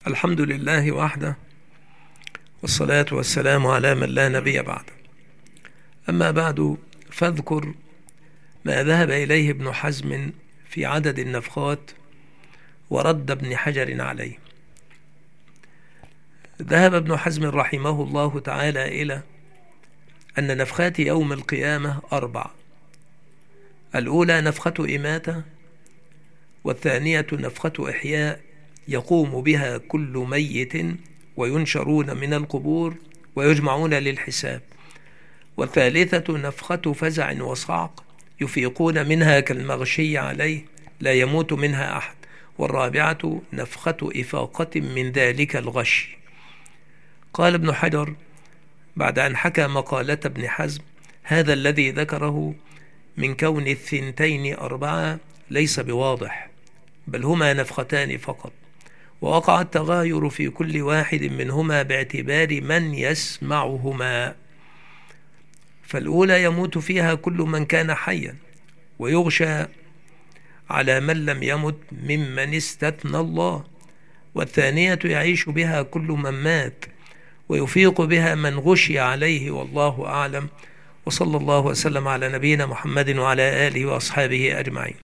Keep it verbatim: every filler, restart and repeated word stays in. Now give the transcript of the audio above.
الحمد لله وحده، والصلاة والسلام على من لا نبي بعده. أما بعد، فاذكر ما ذهب إليه ابن حزم في عدد النفخات ورد ابن حجر عليه. ذهب ابن حزم رحمه الله تعالى إلى أن نفخات يوم القيامة أربع: الأولى نفخة إماتة، والثانية نفخة إحياء يقوم بها كل ميت وينشرون من القبور ويجمعون للحساب، والثالثة نفخة فزع وصعق يفيقون منها كالمغشي عليه لا يموت منها أحد، والرابعة نفخة إفاقة من ذلك الغش. قال ابن حجر بعد أن حكى مقالة ابن حزم: هذا الذي ذكره من كون الثنتين أربعة ليس بواضح، بل هما نفختان فقط، ووقع التغاير في كل واحد منهما باعتبار من يسمعهما. فالأولى يموت فيها كل من كان حيا، ويغشى على من لم يمت ممن استثنى الله، والثانية يعيش بها كل من مات، ويفيق بها من غشي عليه، والله أعلم. وصلى الله وسلم على نبينا محمد وعلى آله وأصحابه أجمعين.